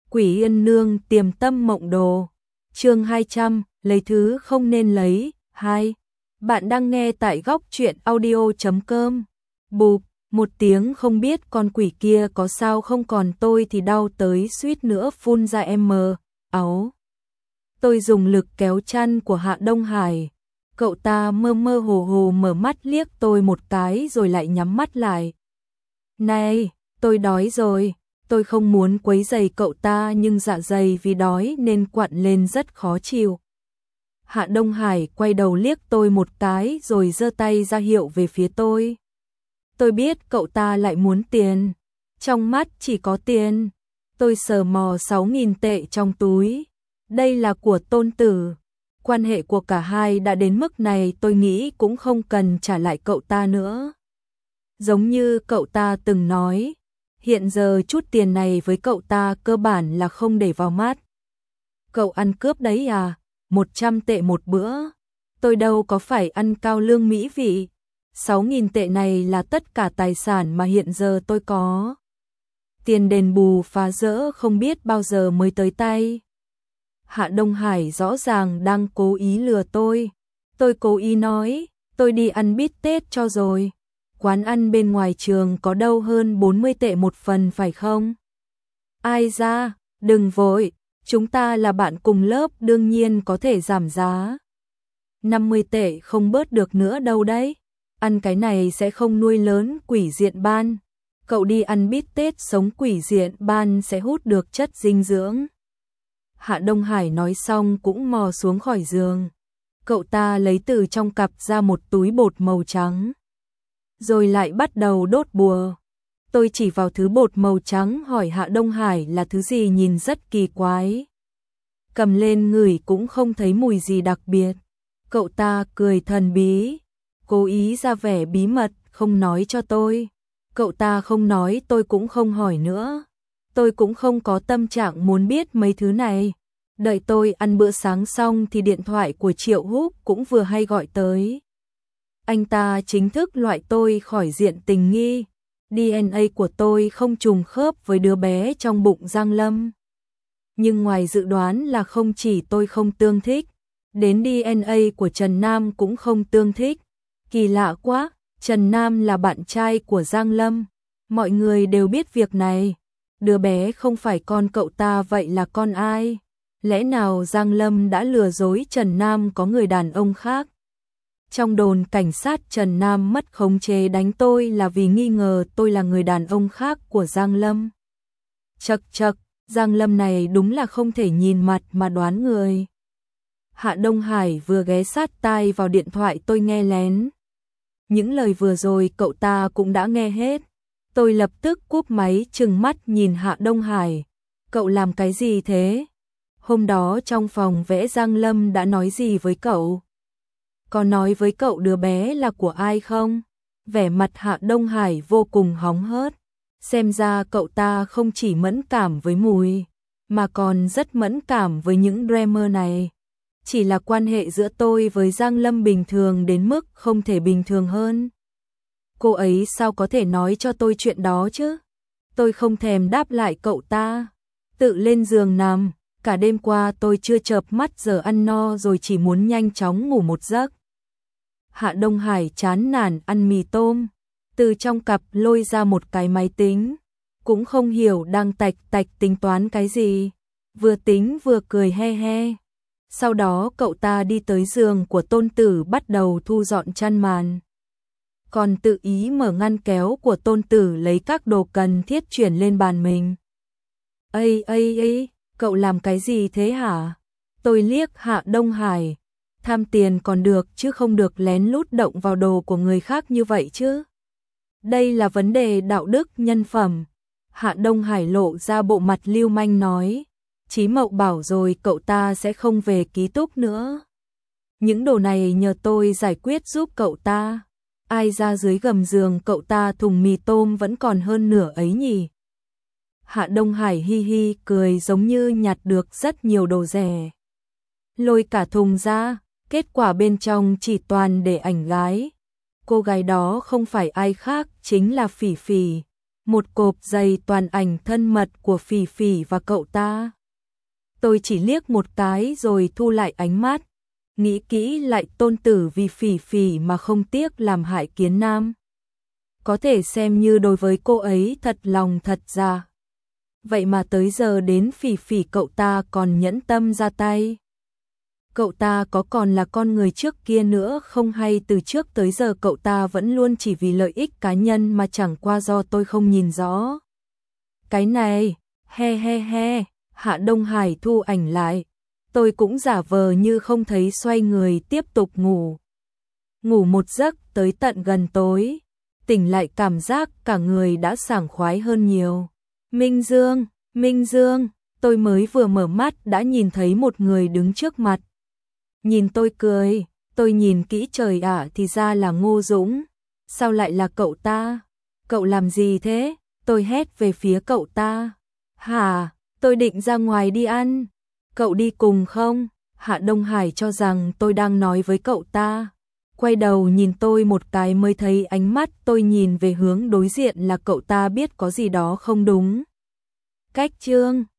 Quỷ Yên Nương tiềm tâm mộng đồ. Chương 200, lấy thứ không nên lấy. 2. Bạn đang nghe tại góc truyện audio.com. Bụp, một tiếng không biết con quỷ kia có sao không, còn tôi thì đau tới suýt nữa phun ra áo. Tôi dùng lực kéo chăn của Hạ Đông Hải. Cậu ta mơ mơ hồ hồ mở mắt liếc tôi một cái rồi lại nhắm mắt lại. Này, tôi đói rồi. Tôi không muốn quấy rầy cậu ta nhưng dạ dày vì đói nên quặn lên rất khó chịu. Hạ Đông Hải quay đầu liếc tôi một cái rồi giơ tay ra hiệu về phía tôi. Tôi biết cậu ta lại muốn tiền. Trong mắt chỉ có tiền. Tôi sờ mò 6.000 tệ trong túi. Đây là của Tôn Tử. Quan hệ của cả hai đã đến mức này, tôi nghĩ cũng không cần trả lại cậu ta nữa. Giống như cậu ta từng nói, hiện giờ chút tiền này với cậu ta cơ bản là không để vào mắt. Cậu ăn cướp đấy à? 100 tệ một bữa. Tôi đâu có phải ăn cao lương mỹ vị. 6.000 tệ này là tất cả tài sản mà hiện giờ tôi có. Tiền đền bù phá rỡ không biết bao giờ mới tới tay. Hạ Đông Hải rõ ràng đang cố ý lừa tôi. Tôi cố ý nói, tôi đi ăn bít tết cho rồi. Quán ăn bên ngoài trường có đâu hơn 40 tệ một phần phải không? Ai ra, đừng vội, chúng ta là bạn cùng lớp đương nhiên có thể giảm giá. 50 tệ không bớt được nữa đâu đấy. Ăn cái này sẽ không nuôi lớn quỷ diện ban. Cậu đi ăn bít tết sống quỷ diện ban sẽ hút được chất dinh dưỡng. Hạ Đông Hải nói xong cũng mò xuống khỏi giường. Cậu ta lấy từ trong cặp ra một túi bột màu trắng. Rồi lại bắt đầu đốt bùa. Tôi chỉ vào thứ bột màu trắng hỏi Hạ Đông Hải là thứ gì, nhìn rất kỳ quái. Cầm lên ngửi cũng không thấy mùi gì đặc biệt. Cậu ta cười thần bí, cố ý ra vẻ bí mật, không nói cho tôi. Cậu ta không nói tôi cũng không hỏi nữa. Tôi cũng không có tâm trạng muốn biết mấy thứ này. Đợi tôi ăn bữa sáng xong thì điện thoại của Triệu Húc cũng vừa hay gọi tới. Anh ta chính thức loại tôi khỏi diện tình nghi. DNA của tôi không trùng khớp với đứa bé trong bụng Giang Lâm. Nhưng ngoài dự đoán là không chỉ tôi không tương thích, đến DNA của Trần Nam cũng không tương thích. Kỳ lạ quá, Trần Nam là bạn trai của Giang Lâm. Mọi người đều biết việc này. Đứa bé không phải con cậu ta vậy là con ai? Lẽ nào Giang Lâm đã lừa dối Trần Nam có người đàn ông khác? Trong đồn cảnh sát Trần Nam mất khống chế đánh tôi là vì nghi ngờ tôi là người đàn ông khác của Giang Lâm. Chậc chậc, Giang Lâm này đúng là không thể nhìn mặt mà đoán người. Hạ Đông Hải vừa ghé sát tai vào điện thoại tôi nghe lén. Những lời vừa rồi cậu ta cũng đã nghe hết. Tôi lập tức cúp máy trừng mắt nhìn Hạ Đông Hải. Cậu làm cái gì thế? Hôm đó trong phòng vẽ Giang Lâm đã nói gì với cậu? Có nói với cậu đứa bé là của ai không? Vẻ mặt Hạ Đông Hải vô cùng hóng hớt. Xem ra cậu ta không chỉ mẫn cảm với mùi, mà còn rất mẫn cảm với những dreamer này. Chỉ là quan hệ giữa tôi với Giang Lâm bình thường đến mức không thể bình thường hơn. Cô ấy sao có thể nói cho tôi chuyện đó chứ? Tôi không thèm đáp lại cậu ta. Tự lên giường nằm. Cả đêm qua tôi chưa chợp mắt, giờ ăn no rồi chỉ muốn nhanh chóng ngủ một giấc. Hạ Đông Hải chán nản ăn mì tôm. Từ trong cặp lôi ra một cái máy tính. Cũng không hiểu đang tạch tạch tính toán cái gì. Vừa tính vừa cười he he. Sau đó cậu ta đi tới giường của Tôn Tử bắt đầu thu dọn chăn màn. Còn tự ý mở ngăn kéo của Tôn Tử lấy các đồ cần thiết chuyển lên bàn mình. Ây, cậu làm cái gì thế hả? Tôi liếc Hạ Đông Hải. Tham tiền còn được chứ không được lén lút động vào đồ của người khác như vậy chứ. Đây là vấn đề đạo đức nhân phẩm. Hạ Đông Hải lộ ra bộ mặt lưu manh nói. Chí Mậu bảo rồi cậu ta sẽ không về ký túc nữa. Những đồ này nhờ tôi giải quyết giúp cậu ta. Ai ra dưới gầm giường cậu ta thùng mì tôm vẫn còn hơn nửa ấy nhỉ? Hạ Đông Hải hi hi cười giống như nhặt được rất nhiều đồ rẻ. Lôi cả thùng ra, kết quả bên trong chỉ toàn để ảnh gái. Cô gái đó không phải ai khác, chính là Phỉ Phỉ. một cộp giày toàn ảnh thân mật của Phỉ Phỉ và cậu ta. Tôi chỉ liếc một cái rồi thu lại ánh mắt, nghĩ kỹ lại Tôn Tử vì Phỉ Phỉ mà không tiếc làm hại Kiến Nam. Có thể xem như đối với cô ấy thật lòng thật ra. Vậy mà tới giờ đến Phỉ Phỉ cậu ta còn nhẫn tâm ra tay. Cậu ta có còn là con người trước kia nữa không, hay từ trước tới giờ cậu ta vẫn luôn chỉ vì lợi ích cá nhân mà chẳng qua do tôi không nhìn rõ. Cái này, he he he, Hạ Đông Hải thu ảnh lại. Tôi cũng giả vờ như không thấy, xoay người tiếp tục ngủ. Ngủ một giấc tới tận gần tối, tỉnh lại cảm giác cả người đã sảng khoái hơn nhiều. Minh Dương, tôi mới vừa mở mắt đã nhìn thấy một người đứng trước mặt. Nhìn tôi cười, tôi nhìn kỹ trời ạ, thì ra là Ngô Dũng. Sao lại là cậu ta? Cậu làm gì thế? Tôi hét về phía cậu ta. Hả, tôi định ra ngoài đi ăn. Cậu đi cùng không? Hạ Đông Hải cho rằng tôi đang nói với cậu ta. Quay đầu nhìn tôi một cái mới thấy ánh mắt tôi nhìn về hướng đối diện là cậu ta biết có gì đó không đúng. Cách chương